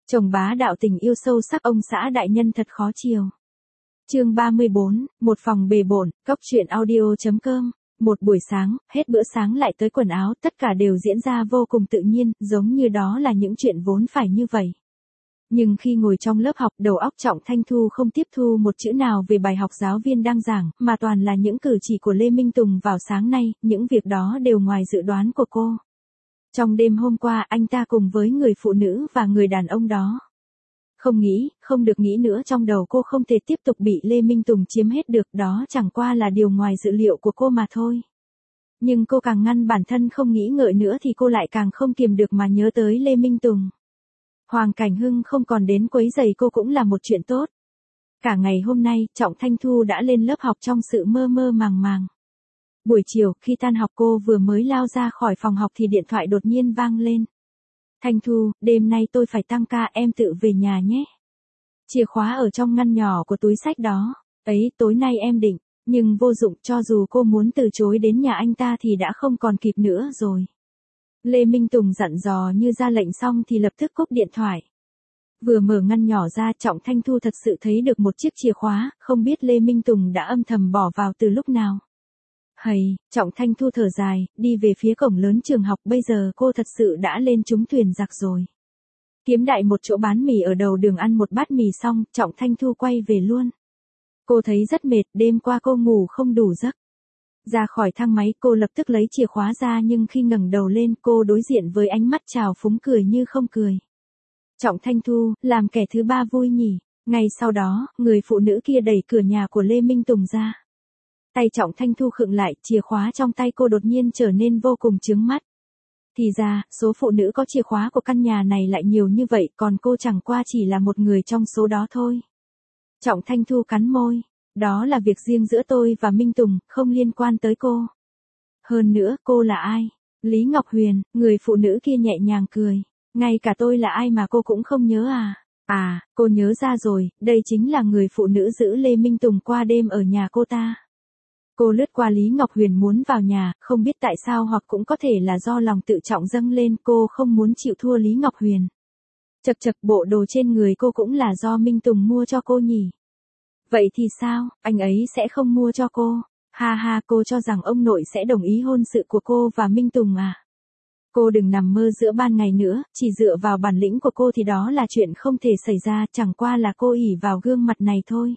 Chồng bá đạo tình yêu sâu sắc ông xã đại nhân thật khó chiều. Chương 34, một phòng bề bộn, cóc truyện audio.com. Một buổi sáng, hết bữa sáng lại tới quần áo, tất cả đều diễn ra vô cùng tự nhiên, giống như đó là những chuyện vốn phải như vậy. Nhưng khi ngồi trong lớp học, đầu óc Trọng Thanh Thu không tiếp thu một chữ nào về bài học giáo viên đang giảng, mà toàn là những cử chỉ của Lê Minh Tùng vào sáng nay, những việc đó đều ngoài dự đoán của cô. Trong đêm hôm qua, anh ta cùng với người phụ nữ và người đàn ông đó. Không được nghĩ nữa, trong đầu cô không thể tiếp tục bị Lê Minh Tùng chiếm hết được, đó chẳng qua là điều ngoài dự liệu của cô mà thôi. Nhưng cô càng ngăn bản thân không nghĩ ngợi nữa thì cô lại càng không kiềm được mà nhớ tới Lê Minh Tùng. Hoàng Cảnh Hưng không còn đến quấy rầy cô cũng là một chuyện tốt. Cả ngày hôm nay, Trọng Thanh Thu đã lên lớp học trong sự mơ mơ màng màng. Buổi chiều, khi tan học cô vừa mới lao ra khỏi phòng học thì điện thoại đột nhiên vang lên. Thanh Thu, đêm nay tôi phải tăng ca, em tự về nhà nhé. Chìa khóa ở trong ngăn nhỏ của túi xách đó. Ấy, tối nay em định, nhưng vô dụng, cho dù cô muốn từ chối đến nhà anh ta thì đã không còn kịp nữa rồi. Lê Minh Tùng dặn dò như ra lệnh xong thì lập tức cúp điện thoại. Vừa mở ngăn nhỏ ra, Trọng Thanh Thu thật sự thấy được một chiếc chìa khóa, không biết Lê Minh Tùng đã âm thầm bỏ vào từ lúc nào. Hầy, Trọng Thanh Thu thở dài, đi về phía cổng lớn trường học, bây giờ cô thật sự đã lên trúng thuyền giặc rồi. Kiếm đại một chỗ bán mì ở đầu đường, ăn một bát mì xong, Trọng Thanh Thu quay về luôn. Cô thấy rất mệt, đêm qua cô ngủ không đủ giấc. Ra khỏi thang máy, cô lập tức lấy chìa khóa ra, nhưng khi ngẩng đầu lên, cô đối diện với ánh mắt trào phúng cười như không cười. Trọng Thanh Thu, làm kẻ thứ ba vui nhỉ? Ngay sau đó, người phụ nữ kia đẩy cửa nhà của Lê Minh Tùng ra. Tay Trọng Thanh Thu khựng lại, chìa khóa trong tay cô đột nhiên trở nên vô cùng chướng mắt. Thì ra, số phụ nữ có chìa khóa của căn nhà này lại nhiều như vậy, còn cô chẳng qua chỉ là một người trong số đó thôi. Trọng Thanh Thu cắn môi. Đó là việc riêng giữa tôi và Minh Tùng, không liên quan tới cô. Hơn nữa, cô là ai? Lý Ngọc Huyền, người phụ nữ kia nhẹ nhàng cười. Ngay cả tôi là ai mà cô cũng không nhớ à? À, cô nhớ ra rồi, đây chính là người phụ nữ giữ Lê Minh Tùng qua đêm ở nhà cô ta. Cô lướt qua Lý Ngọc Huyền muốn vào nhà, không biết tại sao, hoặc cũng có thể là do lòng tự trọng dâng lên, cô không muốn chịu thua Lý Ngọc Huyền. Chật chật, bộ đồ trên người cô cũng là do Minh Tùng mua cho cô nhỉ? Vậy thì sao, anh ấy sẽ không mua cho cô? Ha ha, cô cho rằng ông nội sẽ đồng ý hôn sự của cô và Minh Tùng à? Cô đừng nằm mơ giữa ban ngày nữa, chỉ dựa vào bản lĩnh của cô thì đó là chuyện không thể xảy ra, chẳng qua là cô ỷ vào gương mặt này thôi.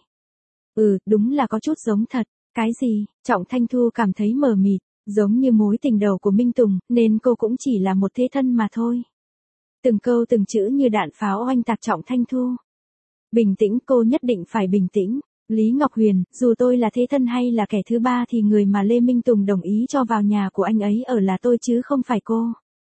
Đúng là có chút giống thật. Cái gì? Trọng Thanh Thu cảm thấy mờ mịt, giống như mối tình đầu của Minh Tùng, nên cô cũng chỉ là một thế thân mà thôi. Từng câu từng chữ như đạn pháo oanh tạc Trọng Thanh Thu. Bình tĩnh, cô nhất định phải bình tĩnh. Lý Ngọc Huyền, dù tôi là thế thân hay là kẻ thứ ba thì người mà Lê Minh Tùng đồng ý cho vào nhà của anh ấy ở là tôi chứ không phải cô.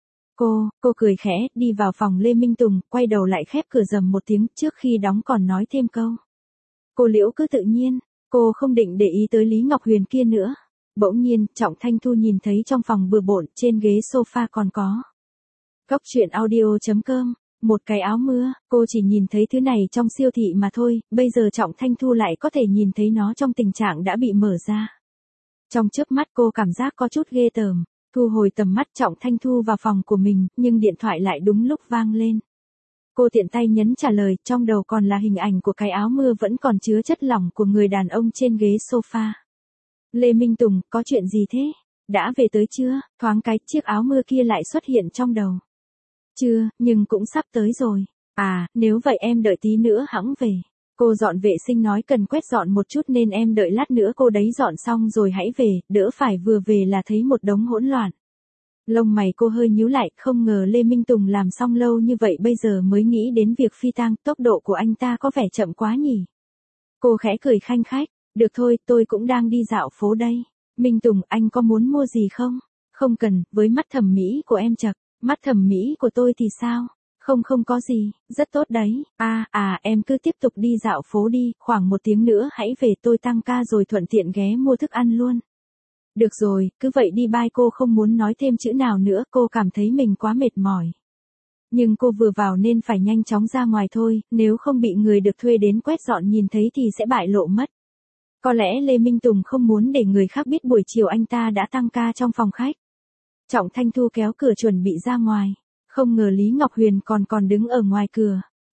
Cô cười khẽ, đi vào phòng Lê Minh Tùng, quay đầu lại khép cửa rầm một tiếng, trước khi đóng còn nói thêm câu. Cô liễu cứ tự nhiên, cô không định để ý tới Lý Ngọc Huyền kia nữa. Bỗng nhiên, Trọng Thanh Thu nhìn thấy trong phòng bừa bộn, trên ghế sofa còn có. Cóc truyện audio.com. Một cái áo mưa, cô chỉ nhìn thấy thứ này trong siêu thị mà thôi, bây giờ Trọng Thanh Thu lại có thể nhìn thấy nó trong tình trạng đã bị mở ra. Trong chớp mắt cô cảm giác có chút ghê tởm, thu hồi tầm mắt, Trọng Thanh Thu vào phòng của mình, nhưng điện thoại lại đúng lúc vang lên. Cô tiện tay nhấn trả lời, trong đầu còn là hình ảnh của cái áo mưa vẫn còn chứa chất lỏng của người đàn ông trên ghế sofa. Lê Minh Tùng, có chuyện gì thế? Đã về tới chưa? Thoáng cái, chiếc áo mưa kia lại xuất hiện trong đầu. Chưa, nhưng cũng sắp tới rồi. À, nếu vậy em đợi tí nữa hẵng về. Cô dọn vệ sinh nói cần quét dọn một chút nên em đợi lát nữa cô đấy dọn xong rồi hãy về, đỡ phải vừa về là thấy một đống hỗn loạn. Lông mày cô hơi nhíu lại, không ngờ Lê Minh Tùng làm xong lâu như vậy bây giờ mới nghĩ đến việc phi tang, tốc độ của anh ta có vẻ chậm quá nhỉ. Cô khẽ cười khanh khách, được thôi, tôi cũng đang đi dạo phố đây. Minh Tùng, anh có muốn mua gì không? Không cần, với mắt thẩm mỹ của em chật. Mắt thẩm mỹ của tôi thì sao? Không có gì, rất tốt đấy. Em cứ tiếp tục đi dạo phố đi, khoảng 1 tiếng nữa hãy về, tôi tăng ca rồi thuận tiện ghé mua thức ăn luôn. Được rồi, cứ vậy đi, bye. Cô không muốn nói thêm chữ nào nữa, cô cảm thấy mình quá mệt mỏi. Nhưng cô vừa vào nên phải nhanh chóng ra ngoài thôi, nếu không bị người được thuê đến quét dọn nhìn thấy thì sẽ bại lộ mất. Có lẽ Lê Minh Tùng không muốn để người khác biết buổi chiều anh ta đã tăng ca trong phòng khách. Trọng Thanh Thu kéo cửa chuẩn bị ra ngoài, không ngờ Lý Ngọc Huyền còn đứng ở ngoài cửa.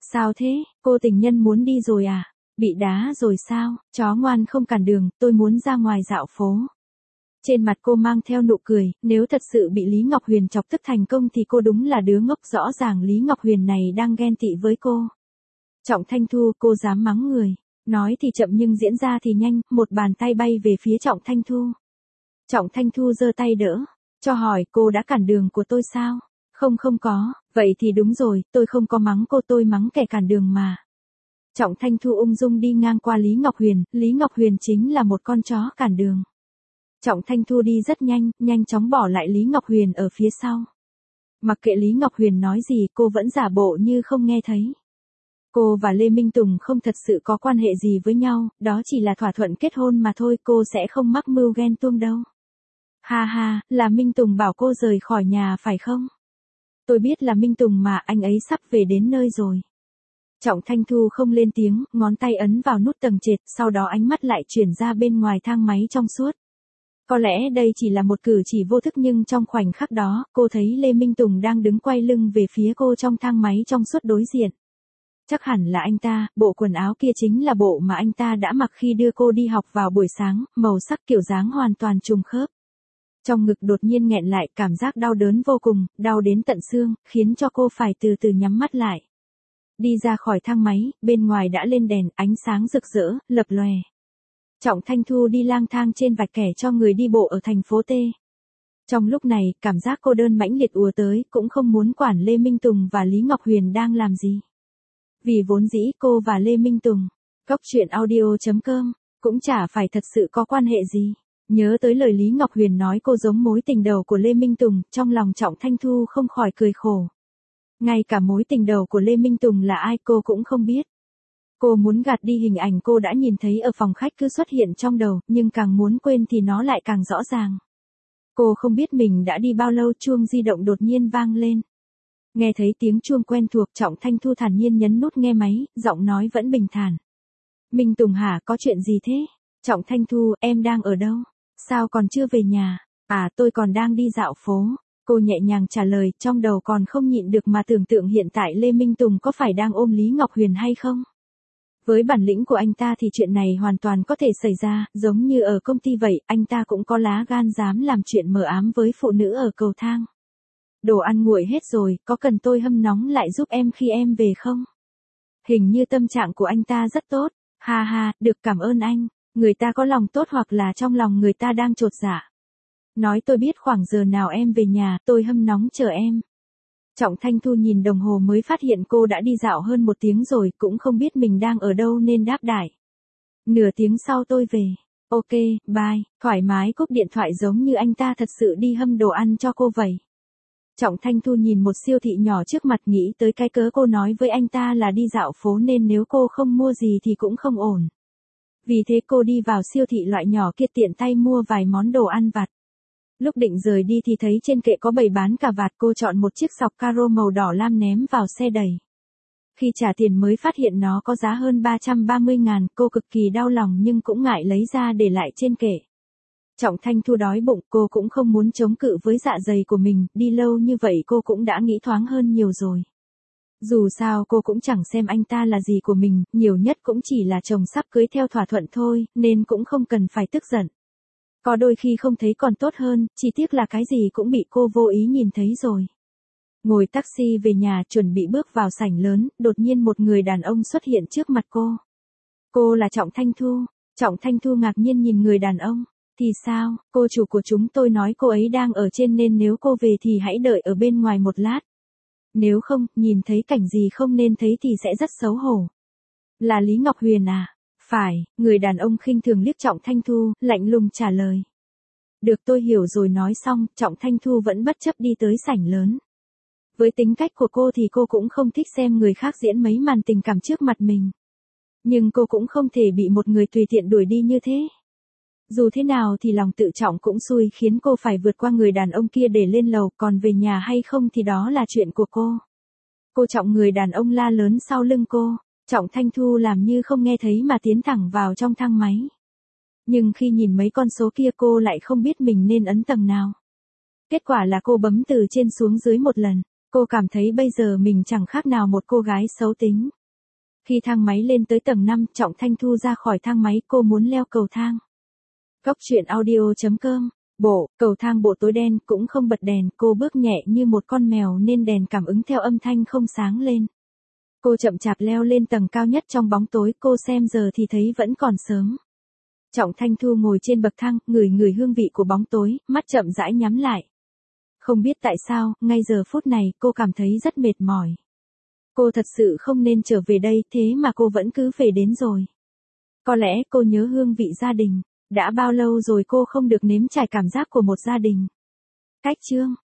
Sao thế, cô tình nhân muốn đi rồi à? Bị đá rồi sao? Chó ngoan không cản đường, tôi muốn ra ngoài dạo phố. Trên mặt cô mang theo nụ cười, nếu thật sự bị Lý Ngọc Huyền chọc tức thành công thì cô đúng là đứa ngốc, rõ ràng Lý Ngọc Huyền này đang ghen tị với cô. Trọng Thanh Thu, cô dám mắng người. Nói thì chậm nhưng diễn ra thì nhanh, một bàn tay bay về phía Trọng Thanh Thu. Trọng Thanh Thu giơ tay đỡ, cho hỏi cô đã cản đường của tôi sao? Không có, vậy thì đúng rồi, tôi không có mắng cô, tôi mắng kẻ cản đường mà. Trọng Thanh Thu ung dung đi ngang qua Lý Ngọc Huyền chính là một con chó cản đường. Trọng Thanh Thu đi rất nhanh, nhanh chóng bỏ lại Lý Ngọc Huyền ở phía sau. Mặc kệ Lý Ngọc Huyền nói gì cô vẫn giả bộ như không nghe thấy. Cô và Lê Minh Tùng không thật sự có quan hệ gì với nhau, đó chỉ là thỏa thuận kết hôn mà thôi, cô sẽ không mắc mưu ghen tuông đâu. Ha ha, là Minh Tùng bảo cô rời khỏi nhà phải không? Tôi biết là Minh Tùng mà, anh ấy sắp về đến nơi rồi. Trọng Thanh Thu không lên tiếng, ngón tay ấn vào nút tầng trệt, sau đó ánh mắt lại chuyển ra bên ngoài thang máy trong suốt. Có lẽ đây chỉ là một cử chỉ vô thức nhưng trong khoảnh khắc đó, cô thấy Lê Minh Tùng đang đứng quay lưng về phía cô trong thang máy trong suốt đối diện. Chắc hẳn là anh ta, bộ quần áo kia chính là bộ mà anh ta đã mặc khi đưa cô đi học vào buổi sáng, màu sắc kiểu dáng hoàn toàn trùng khớp. Trong ngực đột nhiên nghẹn lại, cảm giác đau đớn vô cùng, đau đến tận xương, khiến cho cô phải từ từ nhắm mắt lại. Đi ra khỏi thang máy, bên ngoài đã lên đèn, ánh sáng rực rỡ, lập lòe. Trọng Thanh Thu đi lang thang trên vạch kẻ cho người đi bộ ở thành phố T. Trong lúc này, cảm giác cô đơn mãnh liệt ùa tới, cũng không muốn quản Lê Minh Tùng và Lý Ngọc Huyền đang làm gì. Vì vốn dĩ cô và Lê Minh Tùng, coctruyện.audio.com, cũng chả phải thật sự có quan hệ gì. Nhớ tới lời Lý Ngọc Huyền nói cô giống mối tình đầu của Lê Minh Tùng, trong lòng Trọng Thanh Thu không khỏi cười khổ. Ngay cả mối tình đầu của Lê Minh Tùng là ai cô cũng không biết. Cô muốn gạt đi hình ảnh cô đã nhìn thấy ở phòng khách cứ xuất hiện trong đầu, nhưng càng muốn quên thì nó lại càng rõ ràng. Cô không biết mình đã đi bao lâu, chuông di động đột nhiên vang lên. Nghe thấy tiếng chuông quen thuộc, Trọng Thanh Thu thản nhiên nhấn nút nghe máy, giọng nói vẫn bình thản. Minh Tùng hả, có chuyện gì thế? Trọng Thanh Thu, em đang ở đâu? Sao còn chưa về nhà? À, tôi còn đang đi dạo phố. Cô nhẹ nhàng trả lời, trong đầu còn không nhịn được mà tưởng tượng hiện tại Lê Minh Tùng có phải đang ôm Lý Ngọc Huyền hay không? Với bản lĩnh của anh ta thì chuyện này hoàn toàn có thể xảy ra, giống như ở công ty vậy, anh ta cũng có lá gan dám làm chuyện mờ ám với phụ nữ ở cầu thang. Đồ ăn nguội hết rồi, có cần tôi hâm nóng lại giúp em khi em về không? Hình như tâm trạng của anh ta rất tốt. Ha ha, được, cảm ơn anh. Người ta có lòng tốt hoặc là trong lòng người ta đang chột dạ. Nói tôi biết khoảng giờ nào em về nhà, tôi hâm nóng chờ em. Trọng Thanh Thu nhìn đồng hồ mới phát hiện cô đã đi dạo hơn 1 tiếng rồi, cũng không biết mình đang ở đâu nên đáp đại. Nửa tiếng sau tôi về. Ok, bye. Thoải mái cúp điện thoại giống như anh ta thật sự đi hâm đồ ăn cho cô vậy. Trọng Thanh Thu nhìn một siêu thị nhỏ trước mặt, nghĩ tới cái cớ cô nói với anh ta là đi dạo phố nên nếu cô không mua gì thì cũng không ổn. Vì thế cô đi vào siêu thị loại nhỏ kia tiện tay mua vài món đồ ăn vặt. Lúc định rời đi thì thấy trên kệ có bày bán cà vạt, cô chọn một chiếc sọc caro màu đỏ lam ném vào xe đẩy. Khi trả tiền mới phát hiện nó có giá hơn 330.000, cô cực kỳ đau lòng nhưng cũng ngại lấy ra để lại trên kệ. Trọng Thanh Thu đói bụng, cô cũng không muốn chống cự với dạ dày của mình, đi lâu như vậy cô cũng đã nghĩ thoáng hơn nhiều rồi. Dù sao cô cũng chẳng xem anh ta là gì của mình, nhiều nhất cũng chỉ là chồng sắp cưới theo thỏa thuận thôi, nên cũng không cần phải tức giận. Có đôi khi không thấy còn tốt hơn, chỉ tiếc là cái gì cũng bị cô vô ý nhìn thấy rồi. Ngồi taxi về nhà chuẩn bị bước vào sảnh lớn, đột nhiên một người đàn ông xuất hiện trước mặt cô. Cô là Trọng Thanh Thu. Trọng Thanh Thu ngạc nhiên nhìn người đàn ông. Thì sao, cô chủ của chúng tôi nói cô ấy đang ở trên nên nếu cô về thì hãy đợi ở bên ngoài một lát. Nếu không, nhìn thấy cảnh gì không nên thấy thì sẽ rất xấu hổ. Là Lý Ngọc Huyền à? Phải, người đàn ông khinh thường liếc Trọng Thanh Thu, lạnh lùng trả lời. Được, tôi hiểu rồi. Nói xong, Trọng Thanh Thu vẫn bất chấp đi tới sảnh lớn. Với tính cách của cô thì cô cũng không thích xem người khác diễn mấy màn tình cảm trước mặt mình. Nhưng cô cũng không thể bị một người tùy tiện đuổi đi như thế. Dù thế nào thì lòng tự trọng cũng xui khiến cô phải vượt qua người đàn ông kia để lên lầu, còn về nhà hay không thì đó là chuyện của cô. Cô Trọng, người đàn ông la lớn sau lưng cô. Trọng Thanh Thu làm như không nghe thấy mà tiến thẳng vào trong thang máy. Nhưng khi nhìn mấy con số kia cô lại không biết mình nên ấn tầng nào. Kết quả là cô bấm từ trên xuống dưới một lần. Cô cảm thấy bây giờ mình chẳng khác nào một cô gái xấu tính. Khi thang máy lên tới tầng 5, Trọng Thanh Thu ra khỏi thang máy, cô muốn leo cầu thang. Góc truyện audio.com. Bộ, cầu thang bộ tối đen, cũng không bật đèn, cô bước nhẹ như một con mèo nên đèn cảm ứng theo âm thanh không sáng lên. Cô chậm chạp leo lên tầng cao nhất trong bóng tối, cô xem giờ thì thấy vẫn còn sớm. Trọng Thanh Thu ngồi trên bậc thang, ngửi hương vị của bóng tối, mắt chậm rãi nhắm lại. Không biết tại sao, ngay giờ phút này, cô cảm thấy rất mệt mỏi. Cô thật sự không nên trở về đây, thế mà cô vẫn cứ về đến rồi. Có lẽ cô nhớ hương vị gia đình. Đã bao lâu rồi cô không được nếm trải cảm giác của một gia đình. Cách chương